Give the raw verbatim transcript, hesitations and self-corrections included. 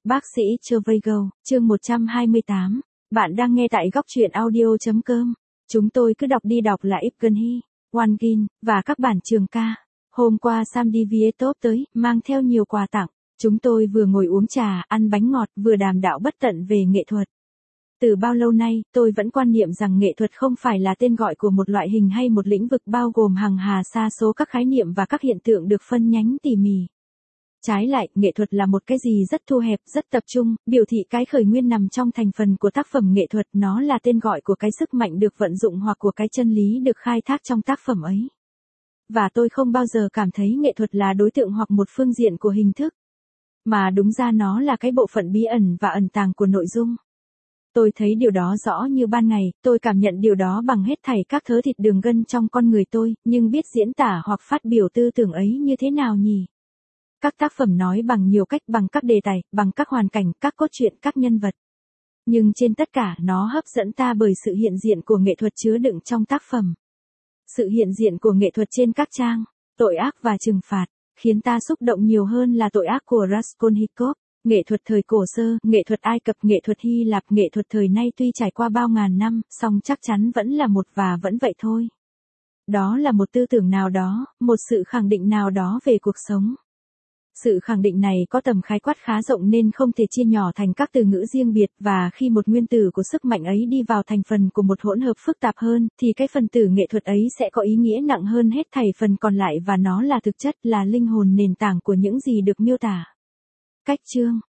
Bác sĩ Trevigo, chương một trăm hai mươi tám. Bạn đang nghe tại góc truyện audio.com. Chúng tôi cứ đọc đi đọc lại Evgeny, Wangin, và các bản trường ca. Hôm qua Sam Divietov tới, mang theo nhiều quà tặng. Chúng tôi vừa ngồi uống trà, ăn bánh ngọt, vừa đàm đạo bất tận về nghệ thuật. Từ bao lâu nay, tôi vẫn quan niệm rằng nghệ thuật không phải là tên gọi của một loại hình hay một lĩnh vực bao gồm hàng hà sa số các khái niệm và các hiện tượng được phân nhánh tỉ mỉ. Trái lại, nghệ thuật là một cái gì rất thu hẹp, rất tập trung, biểu thị cái khởi nguyên nằm trong thành phần của tác phẩm nghệ thuật, nó là tên gọi của cái sức mạnh được vận dụng hoặc của cái chân lý được khai thác trong tác phẩm ấy. Và tôi không bao giờ cảm thấy nghệ thuật là đối tượng hoặc một phương diện của hình thức, mà đúng ra nó là cái bộ phận bí ẩn và ẩn tàng của nội dung. Tôi thấy điều đó rõ như ban ngày, tôi cảm nhận điều đó bằng hết thảy các thớ thịt đường gân trong con người tôi, nhưng biết diễn tả hoặc phát biểu tư tưởng ấy như thế nào nhỉ? Các tác phẩm nói bằng nhiều cách, bằng các đề tài, bằng các hoàn cảnh, các cốt truyện, các nhân vật. Nhưng trên tất cả, nó hấp dẫn ta bởi sự hiện diện của nghệ thuật chứa đựng trong tác phẩm. Sự hiện diện của nghệ thuật trên các trang, tội ác và trừng phạt, khiến ta xúc động nhiều hơn là tội ác của Raskolnikov. Nghệ thuật thời cổ sơ, nghệ thuật Ai Cập, nghệ thuật Hy Lạp, nghệ thuật thời nay tuy trải qua bao ngàn năm, song chắc chắn vẫn là một và vẫn vậy thôi. Đó là một tư tưởng nào đó, một sự khẳng định nào đó về cuộc sống. Sự khẳng định này có tầm khái quát khá rộng nên không thể chia nhỏ thành các từ ngữ riêng biệt, và khi một nguyên tử của sức mạnh ấy đi vào thành phần của một hỗn hợp phức tạp hơn, thì cái phần tử nghệ thuật ấy sẽ có ý nghĩa nặng hơn hết thảy phần còn lại, và nó là thực chất, là linh hồn nền tảng của những gì được miêu tả. Cách chương